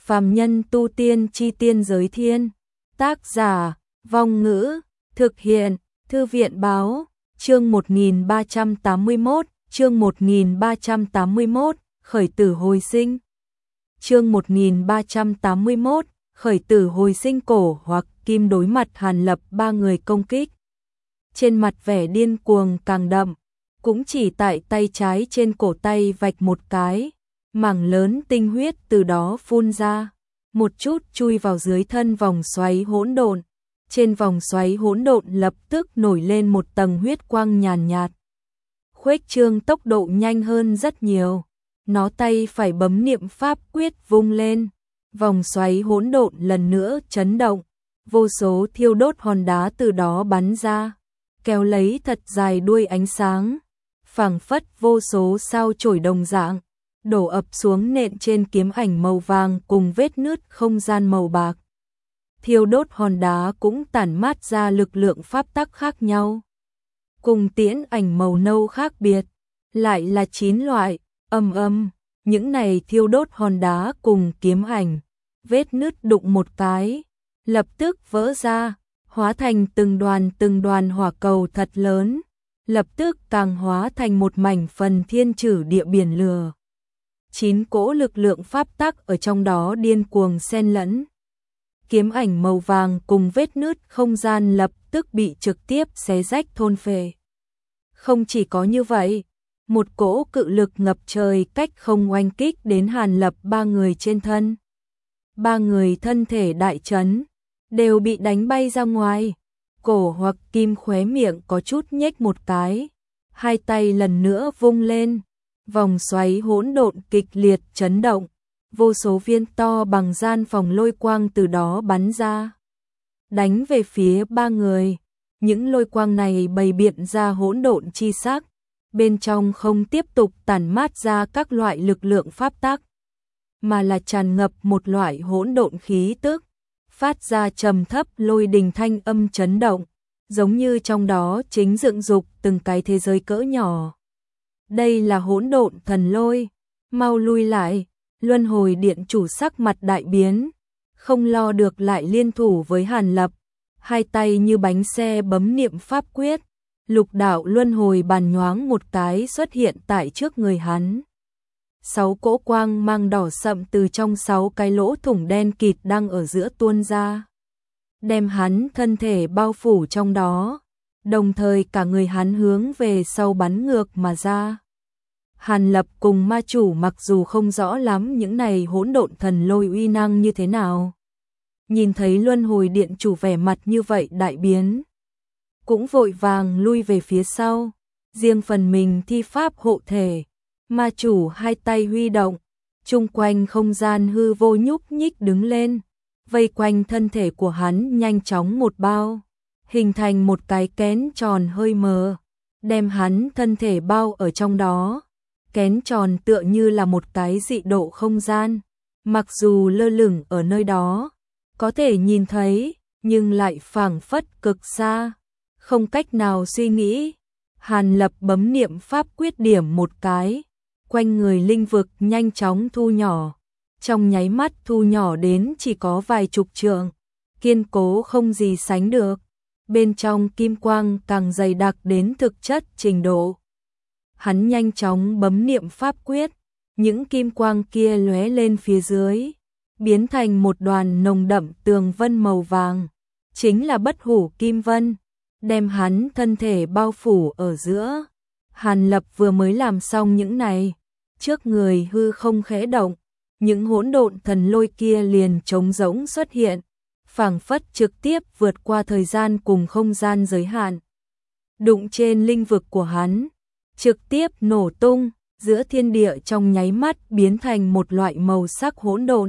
Phàm nhân tu tiên chi tiên giới thiên. Tác giả, Vong Ngữ, thực hiện, Thư viện Báo, chương 1381, chương 1381, khởi tử hồi sinh. Chương 1381, khởi tử hồi sinh. Cổ hoặc Kim đối mặt Hàn Lập ba người công kích. Trên mặt vẻ điên cuồng càng đậm, cũng chỉ tại tay trái trên cổ tay vạch một cái, mảng lớn tinh huyết từ đó phun ra, một chút chui vào dưới thân vòng xoáy hỗn độn. Trên vòng xoáy hỗn độn lập tức nổi lên một tầng huyết quang nhàn nhạt, khuếch trương tốc độ nhanh hơn rất nhiều. Nó tay phải bấm niệm pháp quyết vung lên, vòng xoáy hỗn độn lần nữa chấn động, vô số thiêu đốt hòn đá từ đó bắn ra, kéo lấy thật dài đuôi ánh sáng, phảng phất vô số sao chổi đồng dạng, đổ ập xuống nện trên kiếm ảnh màu vàng cùng vết nứt không gian màu bạc. Thiêu đốt hòn đá cũng tản mát ra lực lượng pháp tắc khác nhau. Cùng tiễn ảnh màu nâu khác biệt, lại là 9 loại, những này thiêu đốt hòn đá cùng kiếm ảnh, vết nứt đụng một cái, lập tức vỡ ra, hóa thành từng đoàn hỏa cầu thật lớn, lập tức càng hóa thành một mảnh phần thiên trử địa biển lửa. 9 cỗ lực lượng pháp tắc ở trong đó điên cuồng xen lẫn. Kiếm ảnh màu vàng cùng vết nứt không gian lập tức bị trực tiếp xé rách thôn phệ. Không chỉ có như vậy, một cỗ cự lực ngập trời cách không oanh kích đến Hàn Lập ba người trên thân. Ba người thân thể đại chấn, đều bị đánh bay ra ngoài. Cổ hoặc Kim khóe miệng có chút nhếch một cái, hai tay lần nữa vung lên, vòng xoáy hỗn độn kịch liệt chấn động, vô số viên to bằng gian phòng lôi quang từ đó bắn ra, đánh về phía ba người. Những lôi quang này bày biện ra hỗn độn chi sắc, bên trong không tiếp tục tản mát ra các loại lực lượng pháp tắc, mà là tràn ngập một loại hỗn độn khí tức, phát ra trầm thấp lôi đình thanh âm chấn động, giống như trong đó chính dựng dục từng cái thế giới cỡ nhỏ. Đây là hỗn độn thần lôi, mau lui lại. Luân hồi điện chủ sắc mặt đại biến, không lo được lại liên thủ với Hàn Lập, hai tay như bánh xe bấm niệm pháp quyết, lục đạo luân hồi bàn nhoáng một cái xuất hiện tại trước người hắn. 6 cỗ quang mang đỏ sậm từ trong 6 cái lỗ thủng đen kịt đang ở giữa tuôn ra, đem hắn thân thể bao phủ trong đó, đồng thời cả người hắn hướng về sau bắn ngược mà ra. Hàn Lập cùng ma chủ mặc dù không rõ lắm những này hỗn độn thần lôi uy năng như thế nào, nhìn thấy luân hồi điện chủ vẻ mặt như vậy đại biến, cũng vội vàng lui về phía sau, riêng phần mình thi pháp hộ thể. Ma chủ hai tay huy động, chung quanh không gian hư vô nhúc nhích đứng lên, vây quanh thân thể của hắn nhanh chóng một bao, hình thành một cái kén tròn hơi mờ, đem hắn thân thể bao ở trong đó. Kén tròn tựa như là một cái dị độ không gian, mặc dù lơ lửng ở nơi đó, có thể nhìn thấy, nhưng lại phảng phất cực xa, không cách nào suy nghĩ. Hàn Lập bấm niệm pháp quyết điểm một cái, quanh người linh vực nhanh chóng thu nhỏ, trong nháy mắt thu nhỏ đến chỉ có vài chục trượng, kiên cố không gì sánh được, bên trong kim quang càng dày đặc đến thực chất trình độ. Hắn nhanh chóng bấm niệm pháp quyết, những kim quang kia lóe lên phía dưới, biến thành một đoàn nồng đậm tường vân màu vàng, chính là bất hủ kim vân, đem hắn thân thể bao phủ ở giữa. Hàn Lập vừa mới làm xong những này, trước người hư không khẽ động, những hỗn độn thần lôi kia liền trống rỗng xuất hiện, phảng phất trực tiếp vượt qua thời gian cùng không gian giới hạn, đụng trên linh vực của hắn, trực tiếp nổ tung, giữa thiên địa trong nháy mắt biến thành một loại màu sắc hỗn độn.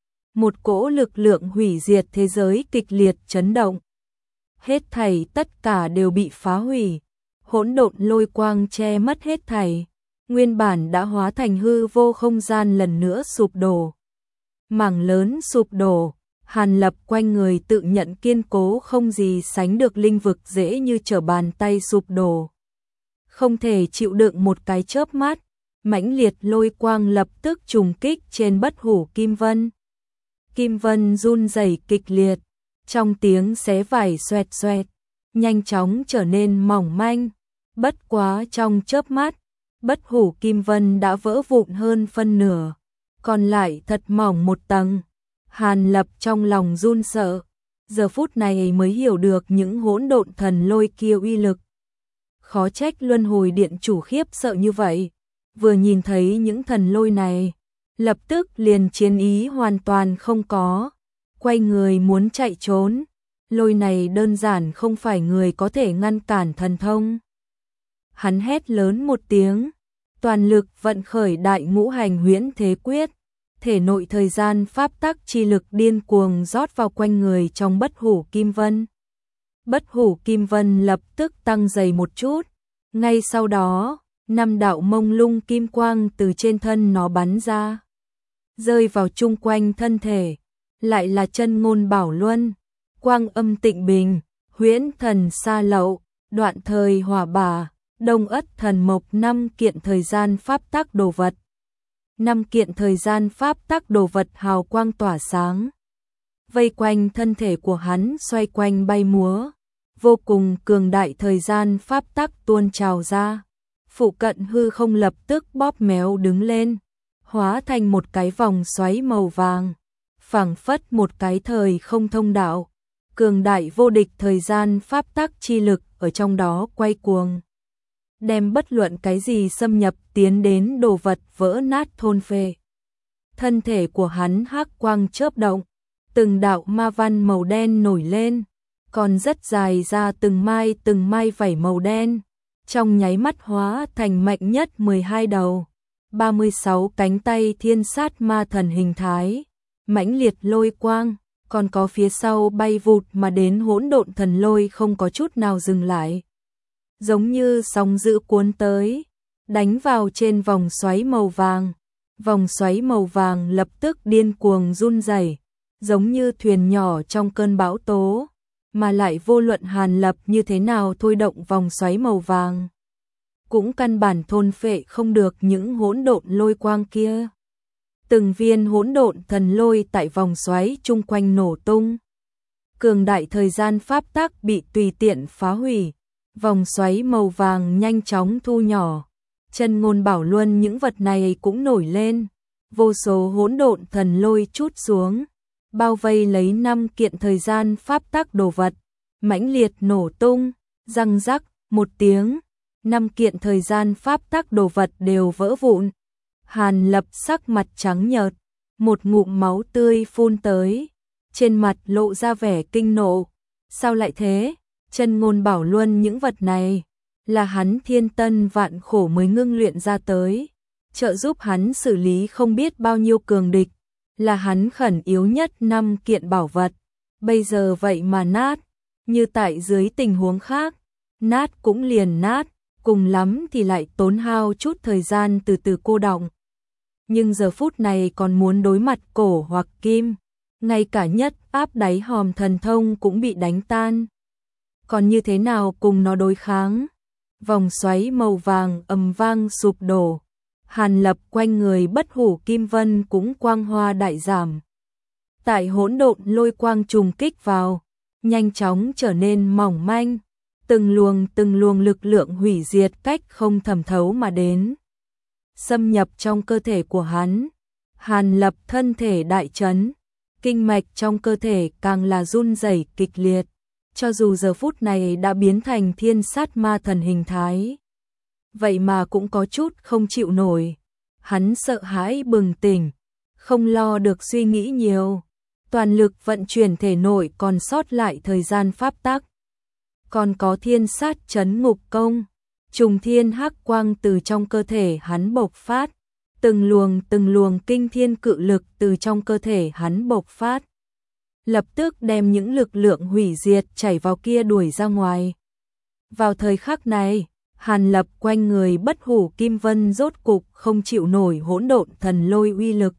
Một cỗ lực lượng hủy diệt thế giới kịch liệt chấn động. Hết thảy tất cả đều bị phá hủy, hỗn độn lôi quang che mất hết thảy, nguyên bản đã hóa thành hư vô không gian lần nữa sụp đổ. Mảng lớn sụp đổ, Hàn Lập quanh người tự nhận kiên cố không gì sánh được linh vực dễ như trở bàn tay sụp đổ. Không thể chịu đựng một cái chớp mắt, mãnh liệt lôi quang lập tức trùng kích trên bất hủ kim vân. kim vân run rẩy kịch liệt, trong tiếng xé vải xoẹt xoẹt, nhanh chóng trở nên mỏng manh. Bất quá trong chớp mắt, bất hủ kim vân đã vỡ vụn hơn phân nửa, còn lại thật mỏng một tầng. Hàn Lập trong lòng run sợ, giờ phút này mới hiểu được những hỗn độn thần lôi kia uy lực. Khó trách luân hồi điện chủ khiếp sợ như vậy, vừa nhìn thấy những thần lôi này, lập tức liền chiến ý hoàn toàn không có, quay người muốn chạy trốn. Lôi này đơn giản không phải người có thể ngăn cản thần thông. Hắn hét lớn một tiếng, toàn lực vận khởi đại ngũ hành huyễn thế quyết, thể nội thời gian pháp tắc chi lực điên cuồng rót vào quanh người trong bất hủ kim vân. Bất hủ kim vân lập tức tăng dày một chút, ngay sau đó, 5 đạo mông lung kim quang từ trên thân nó bắn ra, rơi vào chung quanh thân thể, lại là chân ngôn bảo luân, quang âm tịnh bình, huyễn thần sa lậu, đoạn thời hỏa bà, đông ất thần mộc, 5 kiện thời gian pháp tắc đồ vật. 5 kiện thời gian pháp tắc đồ vật hào quang tỏa sáng, vây quanh thân thể của hắn xoay quanh bay múa, vô cùng cường đại thời gian pháp tắc tuôn trào ra. Phụ cận hư không lập tức bóp méo đứng lên, hóa thành một cái vòng xoáy màu vàng, phảng phất một cái thời không thông đạo, cường đại vô địch thời gian pháp tắc chi lực ở trong đó quay cuồng, đem bất luận cái gì xâm nhập tiến đến đồ vật vỡ nát thôn phệ. Thân thể của hắn hắc quang chớp động, từng đạo ma văn màu đen nổi lên, còn rất dài ra từng mai vảy màu đen, trong nháy mắt hóa thành mạnh nhất 12 đầu, 36 cánh tay thiên sát ma thần hình thái, mãnh liệt lôi quang, còn có phía sau bay vụt mà đến hỗn độn thần lôi không có chút nào dừng lại, giống như sóng dữ cuốn tới, đánh vào trên vòng xoáy màu vàng. Vòng xoáy màu vàng lập tức điên cuồng run rẩy, giống như thuyền nhỏ trong cơn bão tố, mà lại vô luận Hàn Lập như thế nào thôi động vòng xoáy màu vàng, cũng căn bản thôn phệ không được những hỗn độn lôi quang kia. Từng viên hỗn độn thần lôi tại vòng xoáy chung quanh nổ tung. Cường đại thời gian pháp tắc bị tùy tiện phá hủy, vòng xoáy màu vàng nhanh chóng thu nhỏ. Chân ngôn bảo luân những vật này cũng nổi lên, vô số hỗn độn thần lôi trút xuống, bao vây lấy 5 kiện thời gian pháp tắc đồ vật, mãnh liệt nổ tung, răng rắc một tiếng, 5 kiện thời gian pháp tắc đồ vật đều vỡ vụn. Hàn Lập sắc mặt trắng nhợt, một ngụm máu tươi phun tới, trên mặt lộ ra vẻ kinh nộ. Sao lại thế? Chân ngôn bảo luân những vật này là hắn thiên tân vạn khổ mới ngưng luyện ra tới, trợ giúp hắn xử lý không biết bao nhiêu cường địch, là hắn khẩn yếu nhất 5 kiện bảo vật, bây giờ vậy mà nát, như tại dưới tình huống khác, nát cũng liền nát, cùng lắm thì lại tốn hao chút thời gian từ từ cô đọng. Nhưng giờ phút này còn muốn đối mặt cổ hoặc kim, ngay cả nhất áp đáy hòm thần thông cũng bị đánh tan. Còn như thế nào cùng nó đối kháng? Vòng xoáy màu vàng ầm vang sụp đổ, Hàn Lập quanh người bất hủ kim vân cũng quang hoa đại giảm. Tại hỗn độn lôi quang trùng kích vào, nhanh chóng trở nên mỏng manh, từng luồng lực lượng hủy diệt cách không thẩm thấu mà đến, xâm nhập trong cơ thể của hắn. Hàn Lập thân thể đại chấn, kinh mạch trong cơ thể càng là run rẩy kịch liệt. Cho dù giờ phút này đã biến thành thiên sát ma thần hình thái, vậy mà cũng có chút không chịu nổi. Hắn sợ hãi bừng tỉnh, không lo được suy nghĩ nhiều, toàn lực vận chuyển thể nội còn sót lại thời gian pháp tắc. Còn có thiên sát chấn ngục công, trùng thiên hắc quang từ trong cơ thể hắn bộc phát, từng luồng kinh thiên cự lực từ trong cơ thể hắn bộc phát, lập tức đem những lực lượng hủy diệt chảy vào kia đuổi ra ngoài. Vào thời khắc này, Hàn Lập quanh người bất hủ kim vân rốt cục không chịu nổi hỗn độn thần lôi uy lực,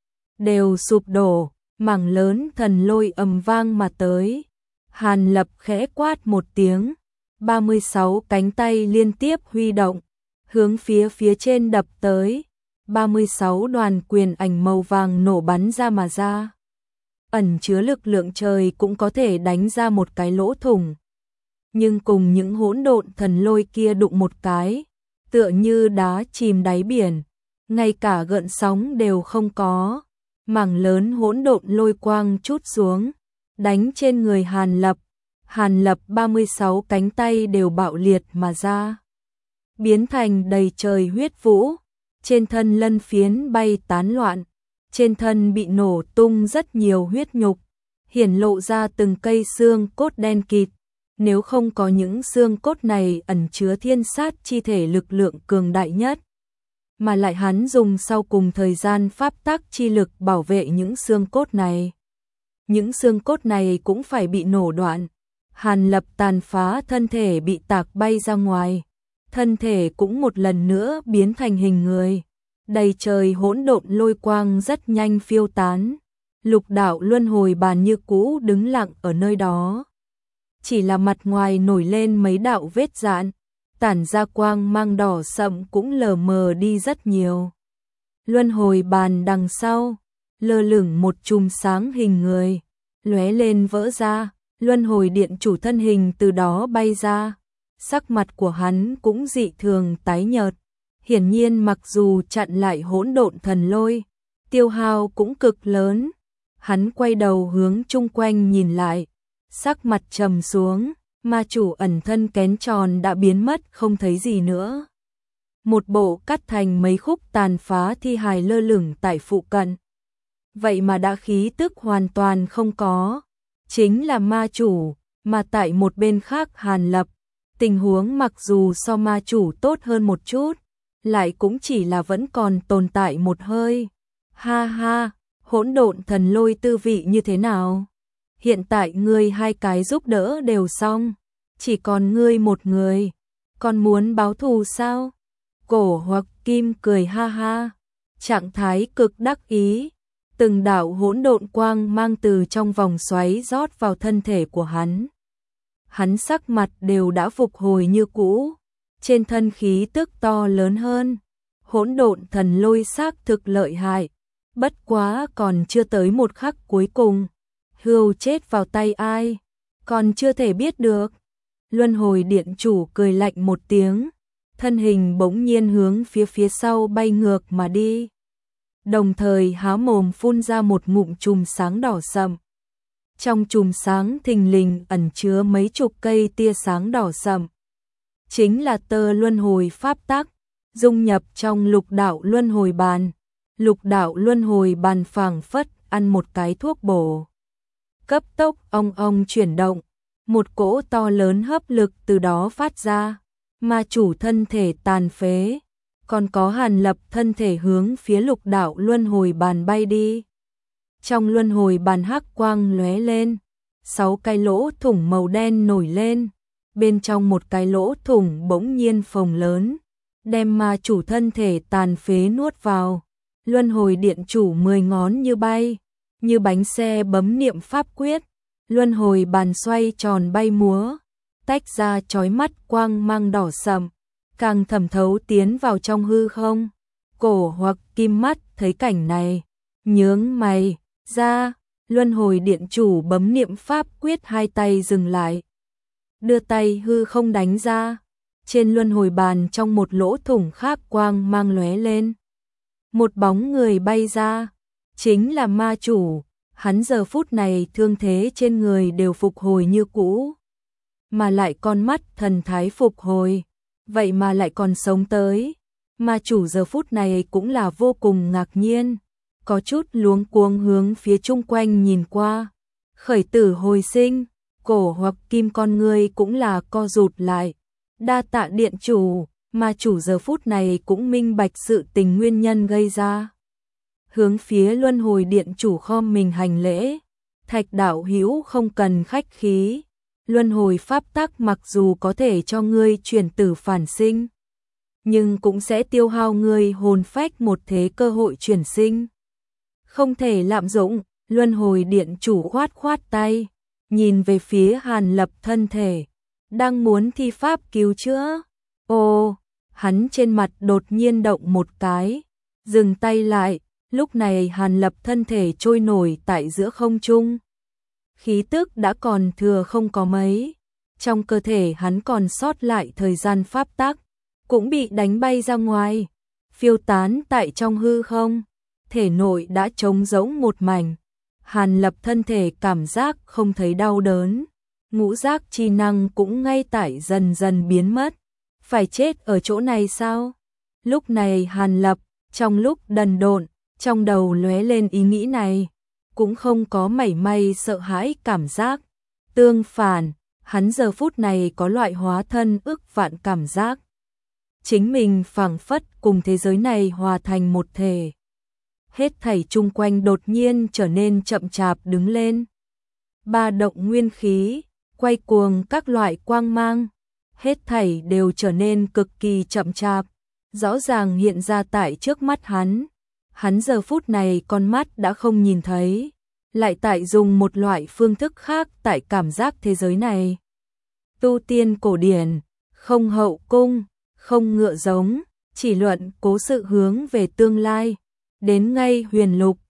đều sụp đổ, mảng lớn thần lôi ầm vang mà tới. Hàn Lập khẽ quát một tiếng, 36 cánh tay liên tiếp huy động, hướng phía trên đập tới, 36 đoàn quyền ảnh màu vàng nổ bắn ra mà ra. ẩn chứa lực lượng trời cũng có thể đánh ra một cái lỗ thủng. Nhưng cùng những hỗn độn thần lôi kia đụng một cái, tựa như đá chìm đáy biển, ngay cả gợn sóng đều không có. Mảng lớn hỗn độn lôi quang trút xuống, đánh trên người Hàn Lập. Hàn Lập 36 cánh tay đều bạo liệt mà ra, biến thành đầy trời huyết vũ, trên thân lân phiến bay tán loạn, trên thân bị nổ tung rất nhiều huyết nhục, hiển lộ ra từng cây xương cốt đen kịt. Nếu không có những xương cốt này ẩn chứa thiên sát chi thể lực lượng cường đại nhất, mà lại hắn dùng sau cùng thời gian pháp tắc chi lực bảo vệ những xương cốt này, những xương cốt này cũng phải bị nổ đoạn. Hàn Lập tàn phá thân thể bị tạc bay ra ngoài, thân thể cũng một lần nữa biến thành hình người. Đầy trời hỗn độn lôi quang rất nhanh phiêu tán, lục đạo luân hồi bàn như cũ đứng lặng ở nơi đó. Chỉ là mặt ngoài nổi lên mấy đạo vết rạn, tản ra quang mang đỏ sậm cũng lờ mờ đi rất nhiều. Luân hồi bàn đằng sau, lơ lửng một chùm sáng hình người, lóe lên vỡ ra, luân hồi điện chủ thân hình từ đó bay ra. Sắc mặt của hắn cũng dị thường tái nhợt, hiển nhiên mặc dù chặn lại hỗn độn thần lôi, tiêu hao cũng cực lớn. Hắn quay đầu hướng chung quanh nhìn lại, sắc mặt trầm xuống, ma chủ ẩn thân kén tròn đã biến mất không thấy gì nữa. Một bộ cắt thành mấy khúc tàn phá thi hài lơ lửng tại phụ cận. Vậy mà đã khí tức hoàn toàn không có, chính là ma chủ, mà tại một bên khác Hàn Lập, tình huống mặc dù so ma chủ tốt hơn một chút, lại cũng chỉ là vẫn còn tồn tại một hơi. Ha ha, hỗn độn thần lôi tư vị như thế nào? Hiện tại ngươi hai cái giúp đỡ đều xong, chỉ còn ngươi một người, còn muốn báo thù sao? Cổ Hoặc Kim cười ha ha, trạng thái cực đắc ý, từng đạo hỗn độn quang mang từ trong vòng xoáy rót vào thân thể của hắn. Hắn sắc mặt đều đã phục hồi như cũ, trên thân khí tức to lớn hơn. Hỗn độn thần lôi xác thực lợi hại, bất quá còn chưa tới một khắc cuối cùng. Hưu chết vào tay ai, còn chưa thể biết được. Luân hồi điện chủ cười lạnh một tiếng, thân hình bỗng nhiên hướng phía sau bay ngược mà đi. Đồng thời há mồm phun ra một ngụm chùm sáng đỏ sậm. Trong chùm sáng thình lình ẩn chứa mấy chục cây tia sáng đỏ sậm. Chính là tơ luân hồi pháp tắc, dung nhập trong lục đạo luân hồi bàn. Lục đạo luân hồi bàn phảng phất ăn một cái thuốc bổ. Cấp tốc ong ong chuyển động, một cỗ to lớn hấp lực từ đó phát ra. Ma chủ thân thể tàn phế, còn có Hàn Lập thân thể hướng phía lục đạo luân hồi bàn bay đi. Trong luân hồi bàn hắc quang lóe lên, 6 cái lỗ thủng màu đen nổi lên, bên trong một cái lỗ thủng bỗng nhiên phồng lớn, đem ma chủ thân thể tàn phế nuốt vào. Luân hồi điện chủ 10 ngón như bay, như bánh xe bấm niệm pháp quyết, luân hồi bàn xoay tròn bay múa, tách ra chói mắt quang mang đỏ sậm, càng thẩm thấu tiến vào trong hư không. Cổ Hoặc Kim mắt thấy cảnh này, nhướng mày ra, luân hồi điện chủ bấm niệm pháp quyết, hai tay dừng lại, đưa tay hư không đánh ra. Trên luân hồi bàn trong một lỗ thủng khác quang mang lóe lên, một bóng người bay ra, chính là ma chủ. Hắn giờ phút này thương thế trên người đều phục hồi như cũ, mà lại con mắt thần thái phục hồi, vậy mà lại còn sống tới. Ma chủ giờ phút này cũng là vô cùng ngạc nhiên, có chút luống cuống hướng phía chung quanh nhìn qua. Khởi tử hồi sinh, Cổ Hoặc Kim con người cũng là co rụt lại. Đa tạ điện chủ, ma chủ giờ phút này cũng minh bạch sự tình nguyên nhân gây ra. Hướng phía luân hồi điện chủ khom mình hành lễ. Thạch đạo hữu không cần khách khí, luân hồi pháp tắc mặc dù có thể cho ngươi chuyển tử phản sinh, nhưng cũng sẽ tiêu hao ngươi hồn phách một thế cơ hội chuyển sinh, không thể lạm dụng. Luân hồi điện chủ khoát khoát tay, nhìn về phía Hàn Lập thân thể, đang muốn thi pháp cứu chữa. Ồ, hắn trên mặt đột nhiên động một cái, dừng tay lại, Lúc này Hàn Lập thân thể trôi nổi tại giữa không trung. Khí tức đã còn thừa không có mấy. Trong cơ thể hắn còn sót lại thời gian pháp tắc, cũng bị đánh bay ra ngoài, phiêu tán tại trong hư không. Thể nội đã trống rỗng một mảnh. Hàn Lập thân thể cảm giác không thấy đau đớn. Ngũ giác chi năng cũng ngay tại dần dần biến mất. Phải chết ở chỗ này sao? Lúc này Hàn Lập, trong lúc đần độn, trong đầu lóe lên ý nghĩ này, cũng không có mảy may sợ hãi cảm giác. Tương phản, hắn giờ phút này có loại hóa thân ức vạn cảm giác. Chính mình phảng phất cùng thế giới này hòa thành một thể. Hết thảy chung quanh đột nhiên trở nên chậm chạp đứng lên. Ba động nguyên khí, quay cuồng các loại quang mang, hết thảy đều trở nên cực kỳ chậm chạp, rõ ràng hiện ra tại trước mắt hắn. Hắn giờ phút này con mắt đã không nhìn thấy, lại tại dùng một loại phương thức khác tại cảm giác thế giới này. Tu tiên cổ điển, không hậu cung, không ngựa giống, chỉ luận cố sự hướng về tương lai. Đến ngay huyền lục,